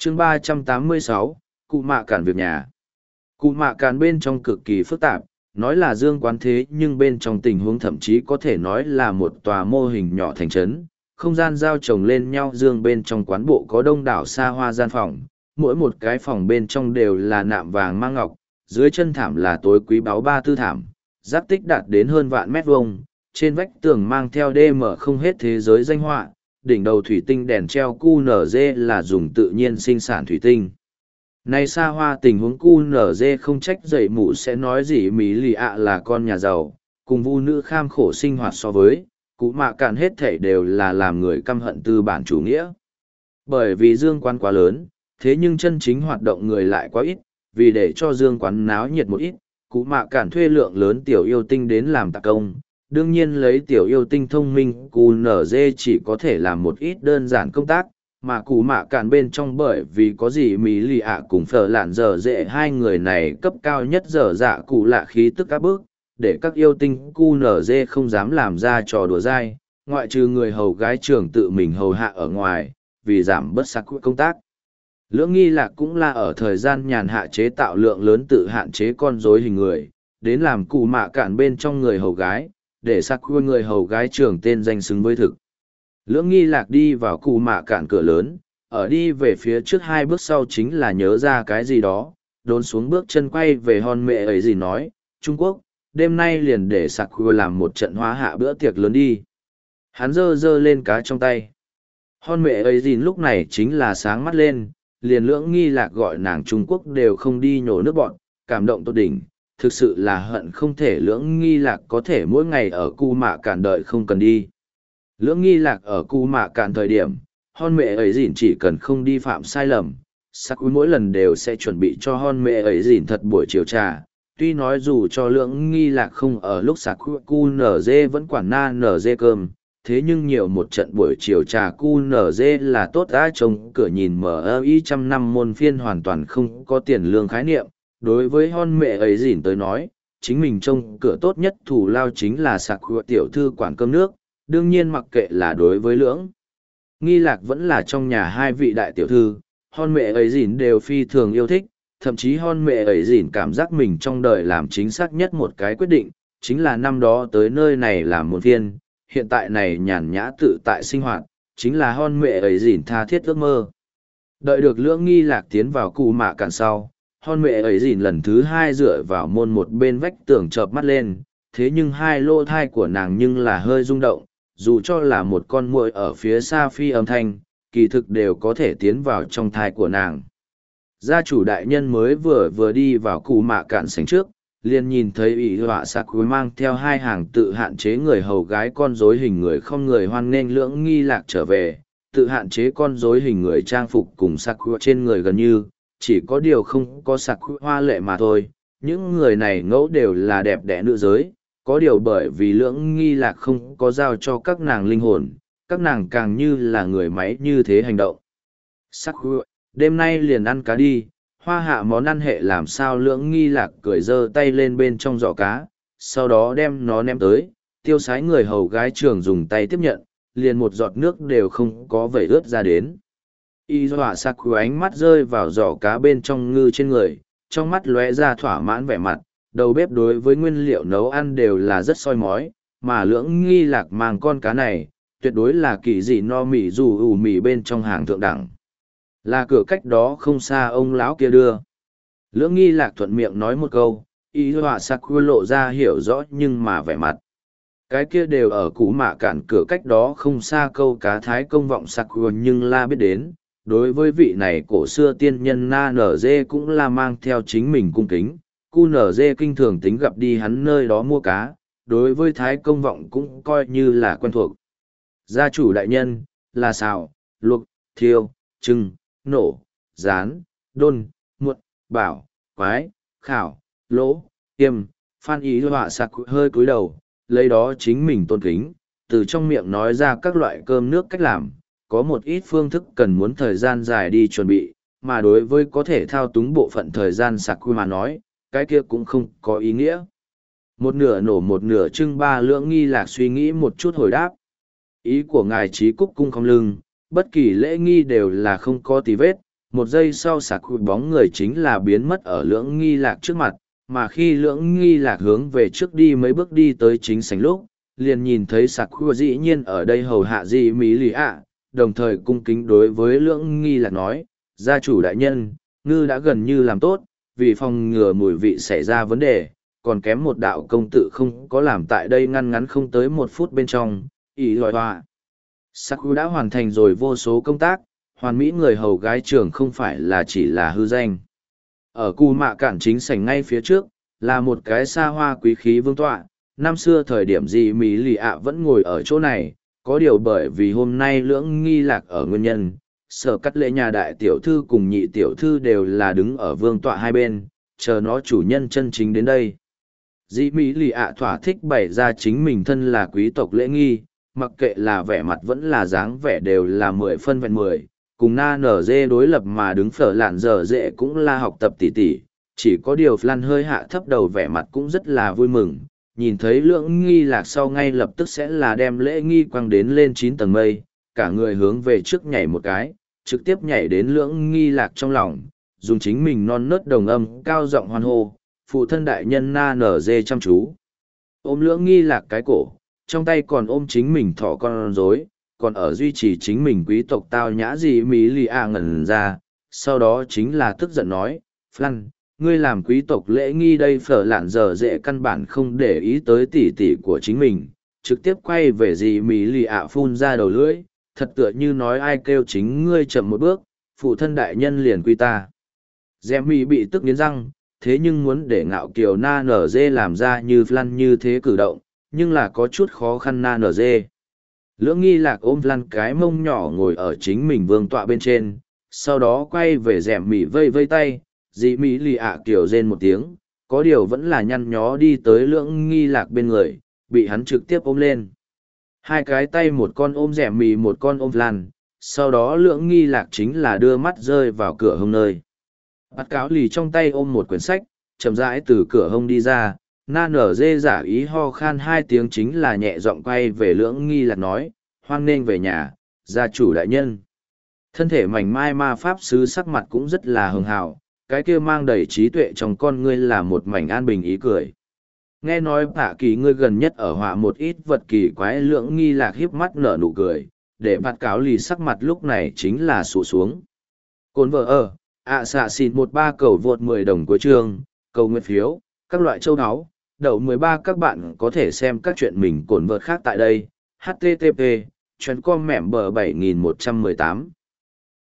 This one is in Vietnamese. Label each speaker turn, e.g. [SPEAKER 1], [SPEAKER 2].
[SPEAKER 1] chương 386, cụ mạ cản việc nhà. Cụ mạ cản bên trong cực kỳ phức tạp, nói là dương quán thế nhưng bên trong tình huống thậm chí có thể nói là một tòa mô hình nhỏ thành trấn. Không gian giao chồng lên nhau dương bên trong quán bộ có đông đảo xa hoa gian phòng, mỗi một cái phòng bên trong đều là nạm vàng mang ngọc, dưới chân thảm là tối quý báu ba tư thảm, giác tích đạt đến hơn vạn mét vuông, trên vách tường mang theo DM không hết thế giới danh họa, đỉnh đầu thủy tinh đèn treo QNZ là dùng tự nhiên sinh sản thủy tinh. Này xa hoa tình huống QNZ không trách dậy mụ sẽ nói gì Mỹ lì ạ là con nhà giàu, cùng vu nữ kham khổ sinh hoạt so với, cụ mạ cạn hết thảy đều là làm người căm hận tư bản chủ nghĩa. Bởi vì dương quán quá lớn, thế nhưng chân chính hoạt động người lại quá ít, vì để cho dương quán náo nhiệt một ít, cụ mạ cạn thuê lượng lớn tiểu yêu tinh đến làm tạc công. Đương nhiên lấy tiểu yêu tinh thông minh QNZ chỉ có thể làm một ít đơn giản công tác, mà cụ mạ cạn bên trong bởi vì có gì Mỹ lì ạ cùng phở lạn dở dệ hai người này cấp cao nhất dở dạ cụ lạ khí tức áp bức, để các yêu tinh QNZ không dám làm ra trò đùa dai, ngoại trừ người hầu gái trưởng tự mình hầu hạ ở ngoài, vì giảm bớt sạc công tác. Lưỡng nghi lạc cũng là ở thời gian nhàn hạ chế tạo lượng lớn tự hạn chế con rối hình người, đến làm cụ mạ cạn bên trong người hầu gái, để sạc người hầu gái trưởng tên danh xứng với thực. Lưỡng nghi lạc đi vào cụ mạ cạn cửa lớn, ở đi về phía trước hai bước sau chính là nhớ ra cái gì đó, đốn xuống bước chân quay về hòn mẹ ấy gì nói, Trung Quốc, đêm nay liền để sạc làm một trận hóa hạ bữa tiệc lớn đi. Hắn giơ lên cá trong tay. Hòn mẹ ấy gì lúc này chính là sáng mắt lên, liền lưỡng nghi lạc gọi nàng Trung Quốc đều không đi nhổ nước bọn, cảm động tốt đỉnh, thực sự là hận không thể lưỡng nghi lạc có thể mỗi ngày ở cu mạ cạn đợi không cần đi. Lưỡng nghi lạc ở cu mạ cạn thời điểm, hòn mẹ ấy dỉn chỉ cần không đi phạm sai lầm, sắc quý mỗi lần đều sẽ chuẩn bị cho hòn mẹ ấy dỉn thật buổi chiều trà. Tuy nói dù cho lưỡng nghi lạc không ở lúc sạc cu nở dê vẫn quản na nở dê cơm, thế nhưng nhiều một trận buổi chiều trà cu nở dê là tốt đã trông cửa nhìn mở y trăm năm môn phiên hoàn toàn không có tiền lương khái niệm. Đối với hòn mẹ ấy dỉn tới nói, chính mình trông cửa tốt nhất thủ lao chính là sạc tiểu thư quản cơm nước, đương nhiên mặc kệ là đối với lưỡng nghi lạc vẫn là trong nhà hai vị đại tiểu thư, hòn mẹ ấy dỉn đều phi thường yêu thích, thậm chí hòn mẹ ấy dỉn cảm giác mình trong đời làm chính xác nhất một cái quyết định, chính là năm đó tới nơi này làm một phiên, hiện tại này nhàn nhã tự tại sinh hoạt, chính là hòn mẹ ấy dỉn tha thiết ước mơ. Đợi được lưỡng nghi lạc tiến vào cụ mạ cạn sau, hòn mẹ ấy dỉn lần thứ hai dựa vào môn một bên vách tường chợp mắt lên, thế nhưng hai lỗ thai của nàng nhưng là hơi rung động, dù cho là một con muỗi ở phía xa phi âm thanh, kỳ thực đều có thể tiến vào trong thai của nàng. Gia chủ đại nhân mới vừa đi vào cụ mạ cạn sảnh trước, liền nhìn thấy ỷ họa sạc cuối mang theo hai hàng tự hạn chế người hầu gái con rối hình người không người hoan nghênh lưỡng nghi lạc trở về, tự hạn chế con rối hình người trang phục cùng sạc trên người gần như, chỉ có điều không có sạc hoa lệ mà thôi. Những người này ngẫu đều là đẹp đẽ nữ giới, có điều bởi vì lưỡng nghi lạc không có giao cho các nàng linh hồn, các nàng càng như là người máy như thế hành động. Sắc đêm nay liền ăn cá đi, hoa hạ món ăn hệ làm sao lưỡng nghi lạc cười giơ tay lên bên trong giỏ cá, sau đó đem nó ném tới, tiêu sái người hầu gái trường dùng tay tiếp nhận, liền một giọt nước đều không có vẩy ướt ra đến. Y dọa sạc ánh mắt rơi vào giỏ cá bên trong ngư trên người, trong mắt lóe ra thỏa mãn vẻ mặt, đầu bếp đối với nguyên liệu nấu ăn đều là rất soi mói, mà lưỡng nghi lạc mang con cá này, tuyệt đối là kỳ dị no mì dù ủ mì bên trong hàng thượng đẳng. Là cửa cách đó không xa ông lão kia đưa. Lưỡng nghi lạc thuận miệng nói một câu, y họa sạc lộ ra hiểu rõ nhưng mà vẻ mặt. Cái kia đều ở cũ mạ cản cửa cách đó không xa câu cá thái công vọng sạc nhưng la biết đến. Đối với vị này cổ xưa tiên nhân na nở dê cũng là mang theo chính mình cung kính, cu nở dê kinh thường tính gặp đi hắn nơi đó mua cá, đối với thái công vọng cũng coi như là quen thuộc. Gia chủ đại nhân, là xào, luộc, thiêu, trưng, nổ, rán, đôn, muộn, bảo, quái, khảo, lỗ, tiêm, phan ý họa sạc hơi cúi đầu, lấy đó chính mình tôn kính, từ trong miệng nói ra các loại cơm nước cách làm, có một ít phương thức cần muốn thời gian dài đi chuẩn bị, mà đối với có thể thao túng bộ phận thời gian sạc quy mà nói, cái kia cũng không có ý nghĩa. Một nửa nổ một nửa trưng ba lưỡng nghi lạc suy nghĩ một chút hồi đáp. Ý của ngài trí cúc cung không lưng, bất kỳ lễ nghi đều là không có tí vết, một giây sau sạc bóng người chính là biến mất ở lưỡng nghi lạc trước mặt, mà khi lưỡng nghi lạc hướng về trước đi mấy bước đi tới chính sảnh lúc, liền nhìn thấy sạc dĩ nhiên ở đây hầu hạ dị mỹ lì ạ, đồng thời cung kính đối với lưỡng nghi lạc nói, gia chủ đại nhân, ngư đã gần như làm tốt, vì phòng ngừa mùi vị xảy ra vấn đề, còn kém một đạo công tự không có làm tại đây ngăn ngắn không tới 1 phút bên trong, ý lòi hoa. Saku đã hoàn thành rồi vô số công tác, hoàn mỹ người hầu gái trưởng không phải là chỉ là hư danh. Ở cù mạ cản chính sảnh ngay phía trước, là một cái xa hoa quý khí vương tọa, năm xưa thời điểm gì Mỹ lì ạ vẫn ngồi ở chỗ này, có điều bởi vì hôm nay lưỡng nghi lạc ở nguyên nhân, sở cắt lệ nhà đại tiểu thư cùng nhị tiểu thư đều là đứng ở vương tọa hai bên, chờ nó chủ nhân chân chính đến đây. Dĩ Mỹ lì ạ thỏa thích bày ra chính mình thân là quý tộc lễ nghi, mặc kệ là vẻ mặt vẫn là dáng vẻ đều là 10 phân vẹn 10, cùng na nở dê đối lập mà đứng phở lạn dở dễ cũng là học tập tỉ tỉ, chỉ có điều Flan hơi hạ thấp đầu vẻ mặt cũng rất là vui mừng, nhìn thấy lưỡng nghi lạc sau ngay lập tức sẽ là đem lễ nghi quăng đến lên 9 tầng mây, cả người hướng về trước nhảy một cái, trực tiếp nhảy đến lưỡng nghi lạc trong lòng, dùng chính mình non nớt đồng âm cao giọng hoan hô, phụ thân đại nhân na nở dê chăm chú. Ôm lưỡng nghi lạc cái cổ, trong tay còn ôm chính mình thỏ con rối, còn ở duy trì chính mình quý tộc tao nhã gì Mỹ lì à ngẩn ra, sau đó chính là tức giận nói, Flan, ngươi làm quý tộc lễ nghi đây phở lạn giờ dễ căn bản không để ý tới tỉ tỉ của chính mình, trực tiếp quay về gì Mỹ lì ạ phun ra đầu lưỡi, thật tựa như nói ai kêu chính ngươi chậm một bước, phụ thân đại nhân liền quy ta. Dèm Mỹ bị tức nghiến răng, thế nhưng muốn để ngạo kiều na nở dê làm ra như Flan như thế cử động, nhưng là có chút khó khăn na nở dê. Lưỡng nghi lạc ôm Flan cái mông nhỏ ngồi ở chính mình vương tọa bên trên, sau đó quay về dẻm Mỹ vây vây tay, dì Mỹ lì ạ kiểu rên một tiếng, có điều vẫn là nhăn nhó đi tới lưỡng nghi lạc bên người, bị hắn trực tiếp ôm lên. Hai cái tay một con ôm dẻm Mỹ một con ôm Flan, sau đó lưỡng nghi lạc chính là đưa mắt rơi vào cửa hông nơi. Bắt cáo lì trong tay ôm một quyển sách, chậm rãi từ cửa hông đi ra, na nở dê giả ý ho khan 2 tiếng chính là nhẹ giọng quay về lưỡng nghi lạc nói, hoan nghênh về nhà, gia chủ đại nhân. Thân thể mảnh mai ma pháp sứ sắc mặt cũng rất là hường hào, cái kia mang đầy trí tuệ trong con ngươi là một mảnh an bình ý cười. Nghe nói bạ kỳ ngươi gần nhất ở họa một ít vật kỳ quái, lưỡng nghi lạc hiếp mắt nở nụ cười, để bạt cáo lì sắc mặt lúc này chính là sụ xuống. Cồn vợ ở, xạ xịt 13 cầu vượt 10 đồng của chương, cầu nguyện phiếu, các loại châu áo, đậu 13 các bạn có thể xem các chuyện mình cồn vợt khác tại đây, http, chuyến com mẹm bờ 7118.